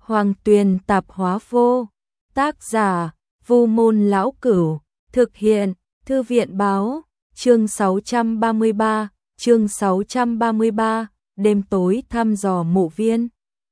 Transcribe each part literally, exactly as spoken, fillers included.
Hoàng Tuyền Tạp Hóa Vô. Tác giả Vu Môn Lão Cửu. Thực hiện Thư viện Báo. Chương sáu trăm ba mươi ba. Chương sáu trăm ba mươi ba. Đêm tối thăm dò mộ viên.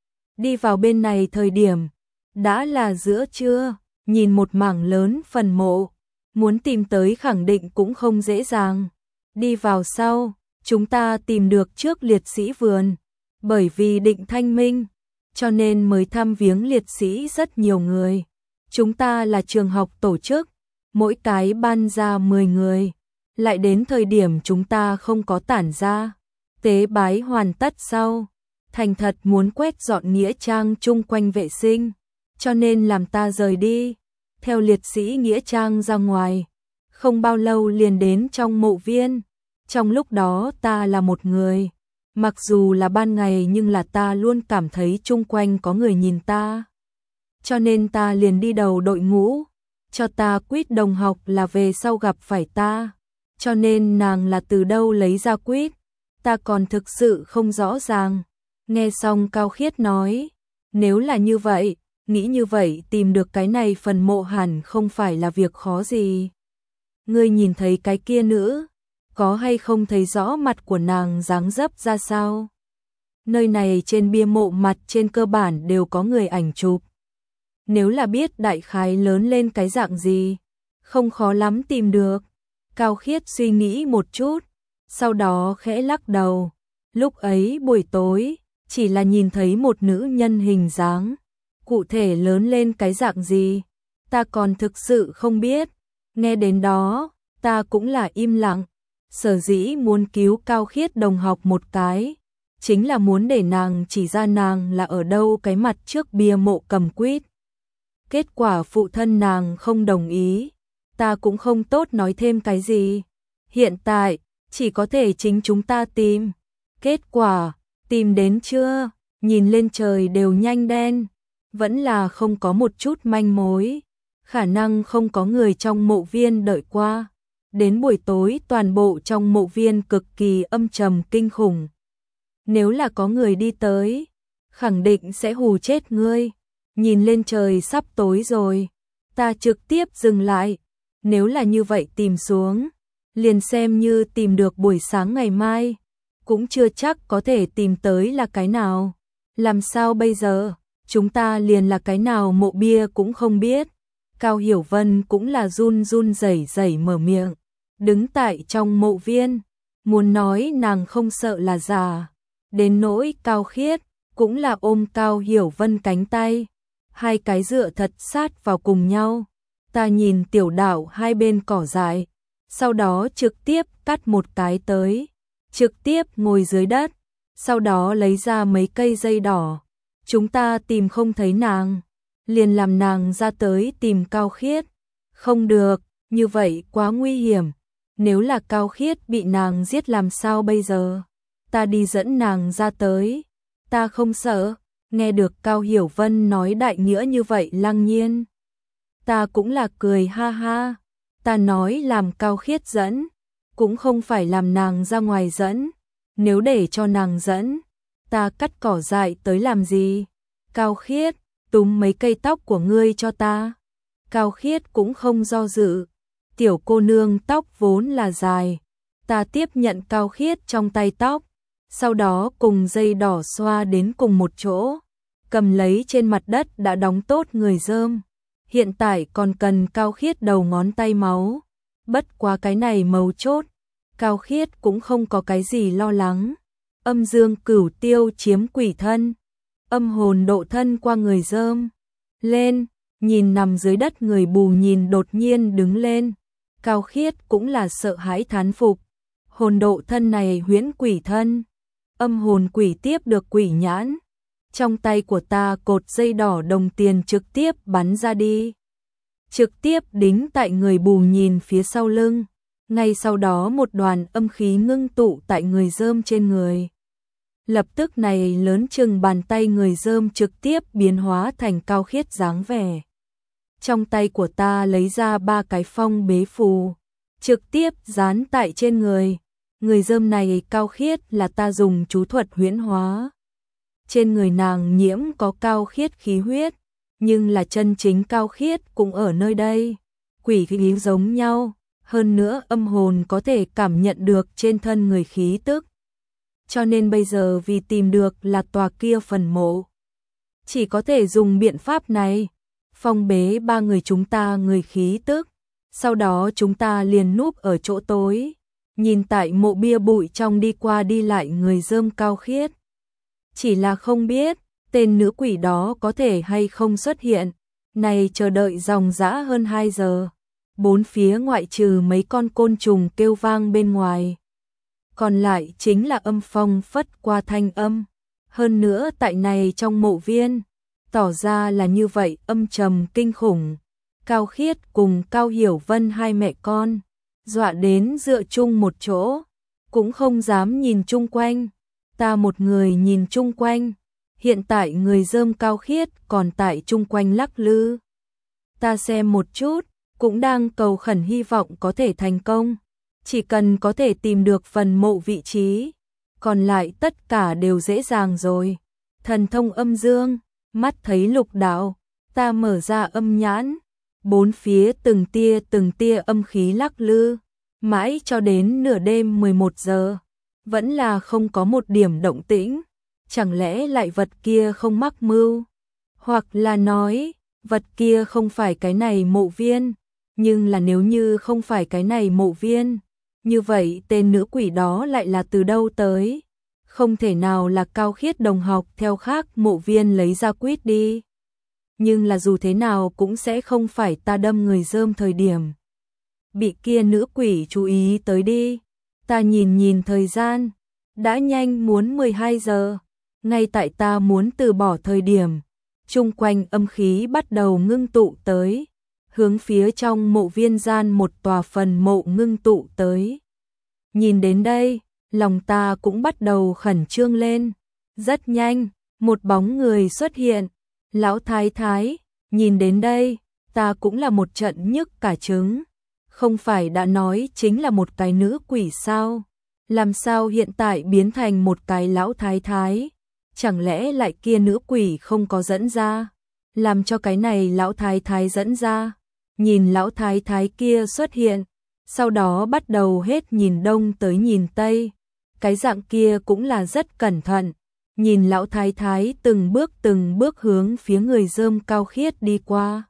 Đi vào bên này thời điểm đã là giữa trưa, nhìn một mảng lớn phần mộ, muốn tìm tới khẳng định cũng không dễ dàng. Đi vào sau, chúng ta tìm được trước liệt sĩ vườn, bởi vì định thanh minh, cho nên mới thăm viếng liệt sĩ rất nhiều người. Chúng ta là trường học tổ chức, mỗi cái ban ra mười người, lại đến thời điểm chúng ta không có tản ra. Tế bái hoàn tất sau, thành thật muốn quét dọn nghĩa trang chung quanh vệ sinh, cho nên làm ta rời đi, theo liệt sĩ nghĩa trang ra ngoài. Không bao lâu liền đến trong mộ viên, trong lúc đó ta là một người, mặc dù là ban ngày nhưng là ta luôn cảm thấy chung quanh có người nhìn ta. Cho nên ta liền đi đầu đội ngũ, cho ta quýt đồng học là về sau gặp phải ta, cho nên nàng là từ đâu lấy ra quýt, ta còn thực sự không rõ ràng. Nghe xong Cao Khiết nói, nếu là như vậy, nghĩ như vậy tìm được cái này phần mộ hẳn không phải là việc khó gì. Ngươi nhìn thấy cái kia nữ, có hay không thấy rõ mặt của nàng dáng dấp ra sao? Nơi này trên bia mộ mặt trên cơ bản đều có người ảnh chụp. Nếu là biết đại khái lớn lên cái dạng gì, không khó lắm tìm được. Cao Khiết suy nghĩ một chút, sau đó khẽ lắc đầu. Lúc ấy buổi tối, chỉ là nhìn thấy một nữ nhân hình dáng, cụ thể lớn lên cái dạng gì, ta còn thực sự không biết. Nghe đến đó, ta cũng là im lặng. Sở dĩ muốn cứu Cao Khiết đồng học một cái, chính là muốn để nàng chỉ ra nàng là ở đâu cái mặt trước bia mộ cầm quýt. Kết quả phụ thân nàng không đồng ý, ta cũng không tốt nói thêm cái gì. Hiện tại, chỉ có thể chính chúng ta tìm. Kết quả, tìm đến chưa? Nhìn lên trời đều nhanh đen, vẫn là không có một chút manh mối. Khả năng không có người trong mộ viên đợi qua. Đến buổi tối toàn bộ trong mộ viên cực kỳ âm trầm kinh khủng. Nếu là có người đi tới, khẳng định sẽ hù chết ngươi. Nhìn lên trời sắp tối rồi, ta trực tiếp dừng lại. Nếu là như vậy tìm xuống, liền xem như tìm được buổi sáng ngày mai, cũng chưa chắc có thể tìm tới là cái nào. Làm sao bây giờ? Chúng ta liền là cái nào mộ bia cũng không biết. Cao Hiểu Vân cũng là run run rẩy rẩy mở miệng, đứng tại trong mộ viên, muốn nói nàng không sợ là giả. Đến nỗi Cao Khiết, cũng là ôm Cao Hiểu Vân cánh tay, hai cái dựa thật sát vào cùng nhau. Ta nhìn tiểu đạo hai bên cỏ dại, sau đó trực tiếp cắt một cái tới, trực tiếp ngồi dưới đất, sau đó lấy ra mấy cây dây đỏ. Chúng ta tìm không thấy nàng, liền làm nàng ra tới tìm Cao Khiết. Không được, như vậy quá nguy hiểm. Nếu là Cao Khiết bị nàng giết làm sao bây giờ? Ta đi dẫn nàng ra tới. Ta không sợ. Nghe được Cao Hiểu Vân nói đại nghĩa như vậy Lăng Nhiên, ta cũng là cười ha ha. Ta nói làm Cao Khiết dẫn, cũng không phải làm nàng ra ngoài dẫn. Nếu để cho nàng dẫn, ta cắt cỏ dại tới làm gì? Cao Khiết, túm mấy cây tóc của ngươi cho ta. Cao Khiết cũng không do dự. Tiểu cô nương tóc vốn là dài, ta tiếp nhận Cao Khiết trong tay tóc, sau đó cùng dây đỏ xoa đến cùng một chỗ, cầm lấy trên mặt đất đã đóng tốt người rơm. Hiện tại còn cần Cao Khiết đầu ngón tay máu. Bất quá cái này mấu chốt, Cao Khiết cũng không có cái gì lo lắng. Âm dương cửu tiêu chiếm quỷ thân, âm hồn độ thân qua người rơm. Lên, nhìn nằm dưới đất người bù nhìn đột nhiên đứng lên. Cao Khiết cũng là sợ hãi thán phục. Hồn độ thân này huyễn quỷ thân, âm hồn quỷ tiếp được quỷ nhãn. Trong tay của ta cột dây đỏ đồng tiền trực tiếp bắn ra đi, trực tiếp đính tại người bù nhìn phía sau lưng. Ngay sau đó một đoàn âm khí ngưng tụ tại người rơm trên người. Lập tức này lớn chừng bàn tay người rơm trực tiếp biến hóa thành Cao Khiết dáng vẻ. Trong tay của ta lấy ra ba cái phong bế phù, trực tiếp dán tại trên người. Người rơm này Cao Khiết là ta dùng chú thuật huyễn hóa. trên người nàng nhiễm có cao khiết khí huyết, nhưng là chân chính cao khiết cũng ở nơi đây. Quỷ khí giống nhau, hơn nữa âm hồn có thể cảm nhận được trên thân người khí tức. Cho nên bây giờ vì tìm được là tòa kia phần mộ, chỉ có thể dùng biện pháp này, phong bế ba người chúng ta người khí tức, sau đó chúng ta liền núp ở chỗ tối, nhìn tại mộ bia bụi trong đi qua đi lại người rơm cao khiết. Chỉ là không biết, tên nữ quỷ đó có thể hay không xuất hiện, này chờ đợi dòng dã hơn hai giờ, bốn phía ngoại trừ mấy con côn trùng kêu vang bên ngoài. Còn lại chính là âm phong phất qua thanh âm, hơn nữa tại này trong mộ viên, tỏ ra là như vậy âm trầm kinh khủng. Cao Khiết cùng Cao Hiểu Vân hai mẹ con, dọa đến dựa chung một chỗ, cũng không dám nhìn chung quanh. Ta một người nhìn chung quanh, hiện tại người rơm Cao Khiết còn tại chung quanh lắc lư. Ta xem một chút, cũng đang cầu khẩn hy vọng có thể thành công, chỉ cần có thể tìm được phần mộ vị trí, còn lại tất cả đều dễ dàng rồi. Thần thông âm dương, mắt thấy lục đạo, ta mở ra âm nhãn, bốn phía từng tia từng tia âm khí lắc lư, mãi cho đến nửa đêm mười một giờ, vẫn là không có một điểm động tĩnh. Chẳng lẽ lại vật kia không mắc mưu, hoặc là nói vật kia không phải cái này mộ viên, nhưng là nếu như không phải cái này mộ viên, như vậy tên nữ quỷ đó lại là từ đâu tới? Không thể nào là Cao Khiết đồng học theo khác mộ viên lấy ra quýt đi. Nhưng là dù thế nào cũng sẽ không phải ta đâm người rơm thời điểm bị kia nữ quỷ chú ý tới đi. Ta nhìn nhìn thời gian, đã nhanh muốn mười hai giờ, ngay tại ta muốn từ bỏ thời điểm, chung quanh âm khí bắt đầu ngưng tụ tới, hướng phía trong mộ viên gian một tòa phần mộ ngưng tụ tới. Nhìn đến đây, lòng ta cũng bắt đầu khẩn trương lên. Rất nhanh, một bóng người xuất hiện. Lão thái thái, nhìn đến đây, ta cũng là một trận nhức cả trứng. Không phải đã nói chính là một cái nữ quỷ sao? Làm sao hiện tại biến thành một cái lão thái thái? Chẳng lẽ lại kia nữ quỷ không có dẫn ra? Làm cho cái này lão thái thái dẫn ra. Nhìn lão thái thái kia xuất hiện, sau đó bắt đầu hết nhìn đông tới nhìn tây. Cái dạng kia cũng là rất cẩn thận. Nhìn lão thái thái từng bước từng bước hướng phía người rơm Cao Khiết đi qua.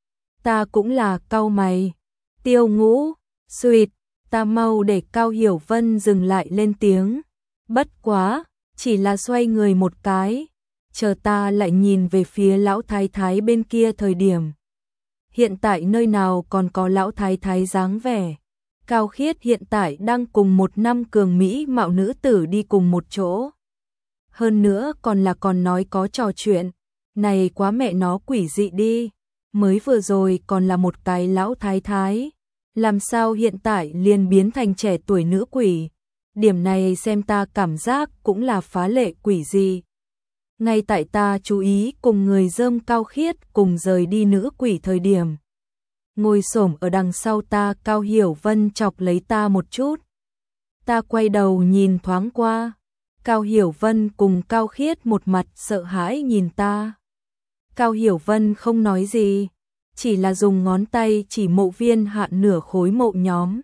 Ta cũng là cau mày. Tiêu Ngũ, suýt, ta mau để Cao Hiểu Vân dừng lại lên tiếng. Bất quá, chỉ là xoay người một cái, chờ ta lại nhìn về phía lão thái thái bên kia thời điểm. Hiện tại nơi nào còn có lão thái thái dáng vẻ. Cao Khiết hiện tại đang cùng một năm cường mỹ mạo nữ tử đi cùng một chỗ. Hơn nữa còn là còn nói có trò chuyện. Này quá mẹ nó quỷ dị đi. Mới vừa rồi còn là một cái lão thái thái. Làm sao hiện tại liền biến thành trẻ tuổi nữ quỷ. Điểm này xem ta cảm giác cũng là phá lệ quỷ dị. Ngay tại ta chú ý cùng người rơm Cao Khiết cùng rời đi nữ quỷ thời điểm. Ngồi xổm ở đằng sau ta Cao Hiểu Vân chọc lấy ta một chút. Ta quay đầu nhìn thoáng qua. Cao Hiểu Vân cùng Cao Khiết một mặt sợ hãi nhìn ta. Cao Hiểu Vân không nói gì, chỉ là dùng ngón tay chỉ mộ viên hạ nửa khối mộ nhóm.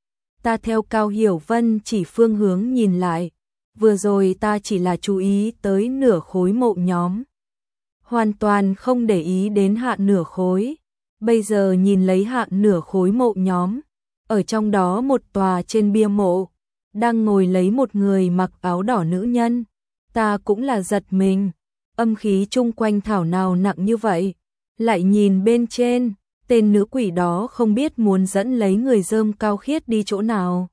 Ta theo Cao Hiểu Vân chỉ phương hướng nhìn lại. Vừa rồi ta chỉ là chú ý tới nửa khối mộ nhóm. Hoàn toàn không để ý đến hạ nửa khối. Bây giờ nhìn lấy hạ nửa khối mộ nhóm. Ở trong đó một tòa trên bia mộ, đang ngồi lấy một người mặc áo đỏ nữ nhân. Ta cũng là giật mình. Âm khí chung quanh thảo nào nặng như vậy. Lại nhìn bên trên, tên nữ quỷ đó không biết muốn dẫn lấy người rơm Cao Khiết đi chỗ nào.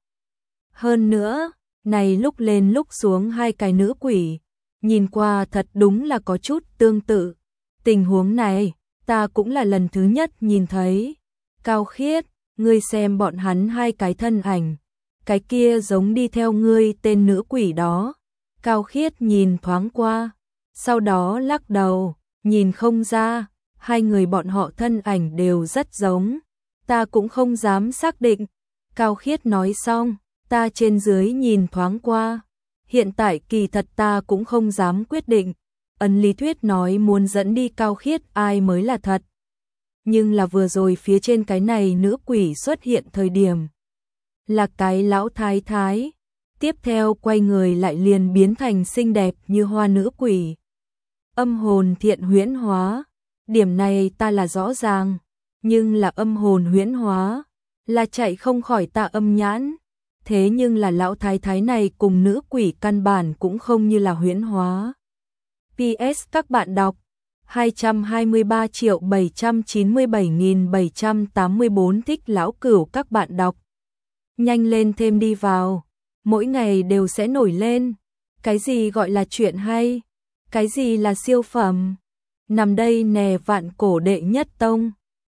Hơn nữa, này lúc lên lúc xuống hai cái nữ quỷ, nhìn qua thật đúng là có chút tương tự. Tình huống này, ta cũng là lần thứ nhất nhìn thấy. Cao Khiết, ngươi xem bọn hắn hai cái thân ảnh, cái kia giống đi theo ngươi tên nữ quỷ đó. Cao Khiết nhìn thoáng qua, sau đó lắc đầu, nhìn không ra, hai người bọn họ thân ảnh đều rất giống. Ta cũng không dám xác định. Cao Khiết nói xong, ta trên dưới nhìn thoáng qua. Hiện tại kỳ thật ta cũng không dám quyết định. ấn lý thuyết nói muốn dẫn đi Cao Khiết ai mới là thật. Nhưng là vừa rồi phía trên cái này nữ quỷ xuất hiện thời điểm. Là cái lão thái thái. Tiếp theo quay người lại liền biến thành xinh đẹp như hoa nữ quỷ. Âm hồn thiện huyễn hóa. Điểm này ta là rõ ràng. Nhưng là âm hồn huyễn hóa. Là chạy không khỏi ta âm nhãn. Thế nhưng là lão thái thái này cùng nữ quỷ căn bản cũng không như là huyễn hóa. pê ét các bạn đọc hai trăm hai mươi ba triệu bảy trăm chín mươi bảy nghìn bảy trăm tám mươi bốn thích lão cửu các bạn đọc. Nhanh lên thêm đi vào. Mỗi ngày đều sẽ nổi lên. Cái gì gọi là chuyện hay? Cái gì là siêu phẩm? Nằm đây nè vạn cổ đệ nhất tông.